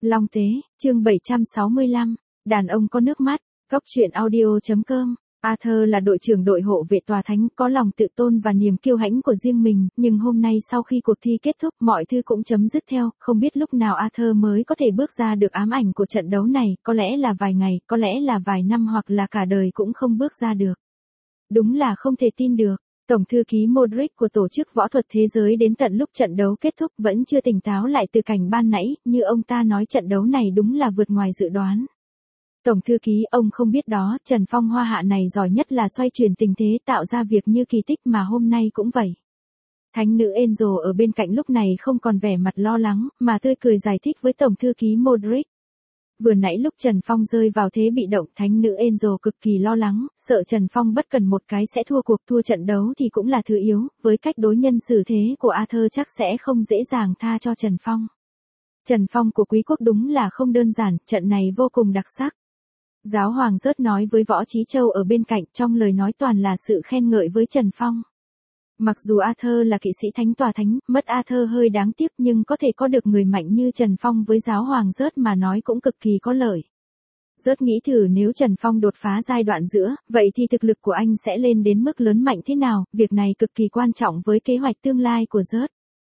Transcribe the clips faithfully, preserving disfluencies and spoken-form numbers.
Long Tế, chương bảy trăm sáu mươi lăm, đàn ông có nước mắt, góc truyện audio.com. Arthur là đội trưởng đội hộ vệ tòa thánh, có lòng tự tôn và niềm kiêu hãnh của riêng mình, nhưng hôm nay sau khi cuộc thi kết thúc, mọi thứ cũng chấm dứt theo, không biết lúc nào Arthur mới có thể bước ra được ám ảnh của trận đấu này, có lẽ là vài ngày, có lẽ là vài năm hoặc là cả đời cũng không bước ra được. Đúng là không thể tin được. Tổng thư ký Modric của Tổ chức Võ thuật Thế giới đến tận lúc trận đấu kết thúc vẫn chưa tỉnh táo lại từ cảnh ban nãy, như ông ta nói trận đấu này đúng là vượt ngoài dự đoán. Tổng thư ký, ông không biết đó, Trần Phong Hoa Hạ này giỏi nhất là xoay chuyển tình thế, tạo ra việc như kỳ tích, mà hôm nay cũng vậy. Thánh nữ Angel ở bên cạnh lúc này không còn vẻ mặt lo lắng, mà tươi cười giải thích với Tổng thư ký Modric. Vừa nãy lúc Trần Phong rơi vào thế bị động, thánh nữ Angel cực kỳ lo lắng, sợ Trần Phong bất cần một cái sẽ thua cuộc, thua trận đấu thì cũng là thứ yếu, với cách đối nhân xử thế của Arthur chắc sẽ không dễ dàng tha cho Trần Phong. Trần Phong của quý quốc đúng là không đơn giản, trận này vô cùng đặc sắc. Giáo hoàng rớt nói với Võ Chí Châu ở bên cạnh, trong lời nói toàn là sự khen ngợi với Trần Phong. Mặc dù Arthur là kỵ sĩ thánh tòa thánh, mất Arthur hơi đáng tiếc, nhưng có thể có được người mạnh như Trần Phong với giáo hoàng rớt mà nói cũng cực kỳ có lợi. Rớt nghĩ thử nếu Trần Phong đột phá giai đoạn giữa, vậy thì thực lực của anh sẽ lên đến mức lớn mạnh thế nào, việc này cực kỳ quan trọng với kế hoạch tương lai của rớt.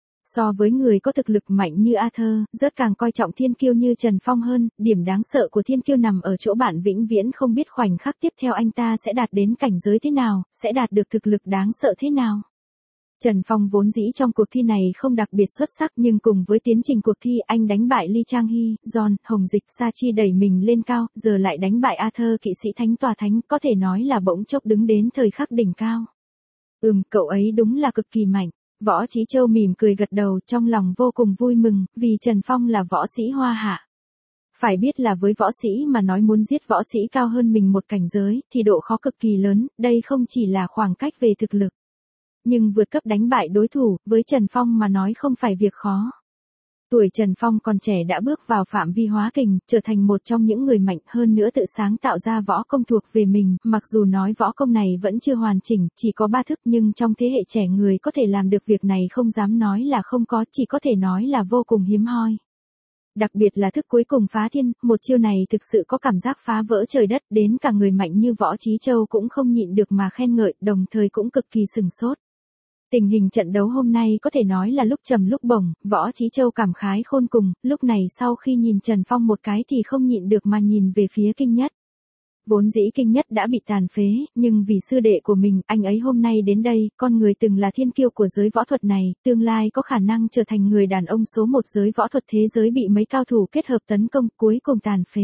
So với người có thực lực mạnh như Arthur, rớt càng coi trọng thiên kiêu như Trần Phong hơn, điểm đáng sợ của thiên kiêu nằm ở chỗ bạn vĩnh viễn không biết khoảnh khắc tiếp theo anh ta sẽ đạt đến cảnh giới thế nào, sẽ đạt được thực lực đáng sợ thế nào. Trần Phong vốn dĩ trong cuộc thi này không đặc biệt xuất sắc, nhưng cùng với tiến trình cuộc thi anh đánh bại Lee Chang Hee, John, Hồng Dịch, Sachi đẩy mình lên cao, giờ lại đánh bại Arthur kỵ sĩ thánh tòa thánh, có thể nói là bỗng chốc đứng đến thời khắc đỉnh cao. Ừm, cậu ấy đúng là cực kỳ mạnh. Võ Chí Châu mỉm cười gật đầu, trong lòng vô cùng vui mừng, vì Trần Phong là võ sĩ Hoa Hạ. Phải biết là với võ sĩ mà nói muốn giết võ sĩ cao hơn mình một cảnh giới, thì độ khó cực kỳ lớn, đây không chỉ là khoảng cách về thực lực. Nhưng vượt cấp đánh bại đối thủ, với Trần Phong mà nói không phải việc khó. Tuổi Trần Phong còn trẻ đã bước vào phạm vi hóa kình, trở thành một trong những người mạnh, hơn nữa tự sáng tạo ra võ công thuộc về mình, mặc dù nói võ công này vẫn chưa hoàn chỉnh, chỉ có ba thức, nhưng trong thế hệ trẻ người có thể làm được việc này không dám nói là không có, chỉ có thể nói là vô cùng hiếm hoi. Đặc biệt là thức cuối cùng phá thiên, một chiêu này thực sự có cảm giác phá vỡ trời đất, đến cả người mạnh như Võ Chí Châu cũng không nhịn được mà khen ngợi, đồng thời cũng cực kỳ sừng sốt. Tình hình trận đấu hôm nay có thể nói là lúc trầm lúc bổng, Võ Chí Châu cảm khái khôn cùng, lúc này sau khi nhìn Trần Phong một cái thì không nhịn được mà nhìn về phía Kinh Nhất. Vốn dĩ Kinh Nhất đã bị tàn phế, nhưng vì sư đệ của mình, anh ấy hôm nay đến đây, con người từng là thiên kiêu của giới võ thuật này, tương lai có khả năng trở thành người đàn ông số một giới võ thuật thế giới bị mấy cao thủ kết hợp tấn công, cuối cùng tàn phế.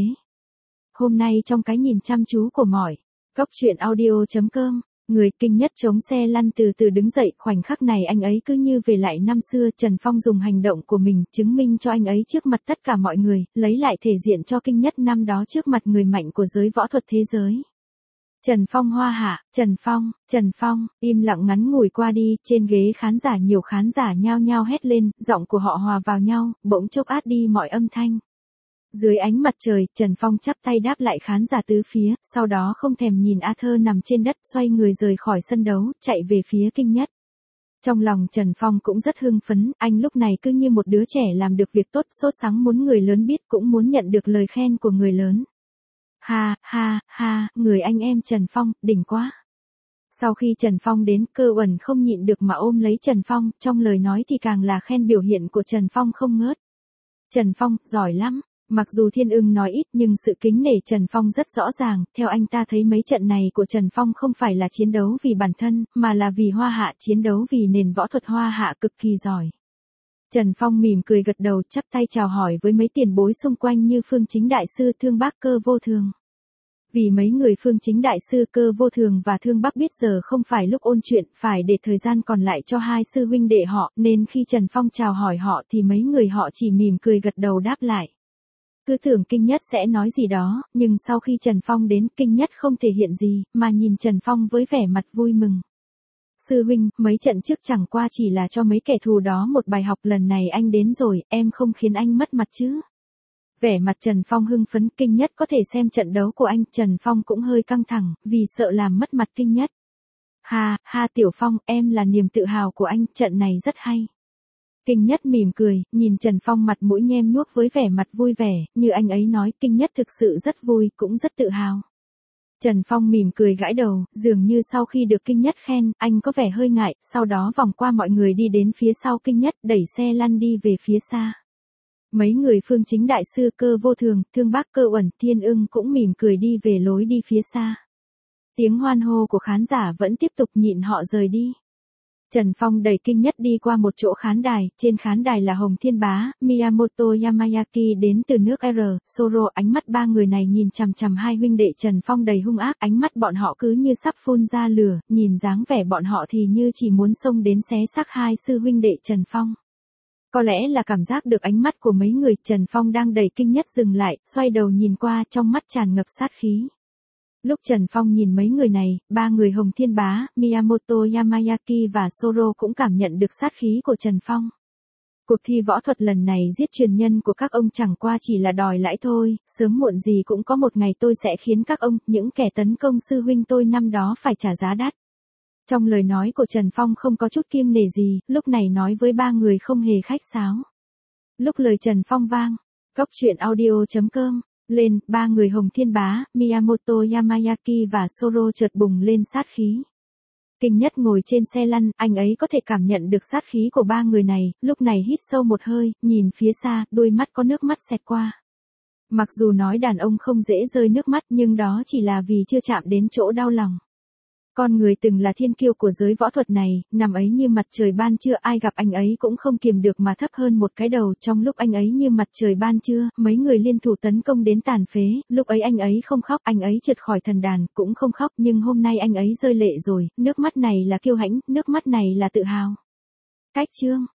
Hôm nay trong cái nhìn chăm chú của mọi, góc truyện audio.com. Người Kinh Nhất chống xe lăn từ từ đứng dậy, khoảnh khắc này anh ấy cứ như về lại năm xưa, Trần Phong dùng hành động của mình, chứng minh cho anh ấy trước mặt tất cả mọi người, lấy lại thể diện cho Kinh Nhất năm đó trước mặt người mạnh của giới võ thuật thế giới. Trần Phong Hoa Hạ, Trần Phong, Trần Phong, im lặng ngắn ngủi qua đi, trên ghế khán giả nhiều khán giả nhao nhao hét lên, giọng của họ hòa vào nhau, bỗng chốc át đi mọi âm thanh. Dưới ánh mặt trời, Trần Phong chắp tay đáp lại khán giả tứ phía, sau đó không thèm nhìn Arthur nằm trên đất, xoay người rời khỏi sân đấu, chạy về phía Kinh Nhất. Trong lòng Trần Phong cũng rất hưng phấn, anh lúc này cứ như một đứa trẻ làm được việc tốt, sốt sắng muốn người lớn biết, cũng muốn nhận được lời khen của người lớn. Ha, ha, ha, người anh em Trần Phong, đỉnh quá. Sau khi Trần Phong đến, Cơ Uẩn không nhịn được mà ôm lấy Trần Phong, trong lời nói thì càng là khen biểu hiện của Trần Phong không ngớt. Trần Phong, giỏi lắm. Mặc dù Thiên Ưng nói ít nhưng sự kính nể Trần Phong rất rõ ràng, theo anh ta thấy mấy trận này của Trần Phong không phải là chiến đấu vì bản thân, mà là vì Hoa Hạ, chiến đấu vì nền võ thuật Hoa Hạ cực kỳ giỏi. Trần Phong mỉm cười gật đầu, chắp tay chào hỏi với mấy tiền bối xung quanh như Phương Chính Đại Sư, Thương Bác, Cơ Vô Thường. Vì mấy người Phương Chính Đại Sư, Cơ Vô Thường và Thương Bác biết giờ không phải lúc ôn chuyện, phải để thời gian còn lại cho hai sư huynh đệ họ, nên khi Trần Phong chào hỏi họ thì mấy người họ chỉ mỉm cười gật đầu đáp lại. Cứ tưởng Kinh Nhất sẽ nói gì đó, nhưng sau khi Trần Phong đến, Kinh Nhất không thể hiện gì, mà nhìn Trần Phong với vẻ mặt vui mừng. Sư huynh, mấy trận trước chẳng qua chỉ là cho mấy kẻ thù đó một bài học, lần này anh đến rồi, em không khiến anh mất mặt chứ. Vẻ mặt Trần Phong hưng phấn, Kinh Nhất có thể xem trận đấu của anh, Trần Phong cũng hơi căng thẳng, vì sợ làm mất mặt Kinh Nhất. Ha, ha Tiểu Phong, em là niềm tự hào của anh, trận này rất hay. Kinh Nhất mỉm cười, nhìn Trần Phong mặt mũi nhem nhuốc với vẻ mặt vui vẻ, như anh ấy nói, Kinh Nhất thực sự rất vui, cũng rất tự hào. Trần Phong mỉm cười gãi đầu, dường như sau khi được Kinh Nhất khen, anh có vẻ hơi ngại, sau đó vòng qua mọi người đi đến phía sau Kinh Nhất, đẩy xe lăn đi về phía xa. Mấy người Phương Chính đại sư, Cơ Vô Thường, Thương Bác, Cơ Uẩn, Thiên Ưng cũng mỉm cười đi về lối đi phía xa. Tiếng hoan hô của khán giả vẫn tiếp tục nhịn họ rời đi. Trần Phong đẩy Kinh Nhất đi qua một chỗ khán đài, trên khán đài là Hồng Thiên Bá, Miyamoto Yamayaki đến từ nước R, Soro. Ánh mắt ba người này nhìn chằm chằm hai huynh đệ Trần Phong đầy hung ác, ánh mắt bọn họ cứ như sắp phun ra lửa, nhìn dáng vẻ bọn họ thì như chỉ muốn xông đến xé xác hai sư huynh đệ Trần Phong. Có lẽ là cảm giác được ánh mắt của mấy người, Trần Phong đang đẩy Kinh Nhất dừng lại, xoay đầu nhìn qua, trong mắt tràn ngập sát khí. Lúc Trần Phong nhìn mấy người này, ba người Hồng Thiên Bá, Miyamoto Yamayaki và Soro cũng cảm nhận được sát khí của Trần Phong. Cuộc thi võ thuật lần này giết truyền nhân của các ông chẳng qua chỉ là đòi lãi thôi, sớm muộn gì cũng có một ngày tôi sẽ khiến các ông, những kẻ tấn công sư huynh tôi năm đó phải trả giá đắt. Trong lời nói của Trần Phong không có chút kiêng nể gì, lúc này nói với ba người không hề khách sáo. Lúc lời Trần Phong vang, Cóc Truyện Audio chấm com lên, ba người Hồng Thiên Bá, Miyamoto Yamayaki và Soro chợt bùng lên sát khí. Kinh Nhất ngồi trên xe lăn, anh ấy có thể cảm nhận được sát khí của ba người này, lúc này hít sâu một hơi, nhìn phía xa, đôi mắt có nước mắt xẹt qua. Mặc dù nói đàn ông không dễ rơi nước mắt nhưng đó chỉ là vì chưa chạm đến chỗ đau lòng. Con người từng là thiên kiêu của giới võ thuật này, nằm ấy như mặt trời ban trưa, ai gặp anh ấy cũng không kiềm được mà thấp hơn một cái đầu. Trong lúc anh ấy như mặt trời ban trưa, mấy người liên thủ tấn công đến tàn phế, lúc ấy anh ấy không khóc, anh ấy trượt khỏi thần đàn, cũng không khóc, nhưng hôm nay anh ấy rơi lệ rồi, nước mắt này là kiêu hãnh, nước mắt này là tự hào. Cách chương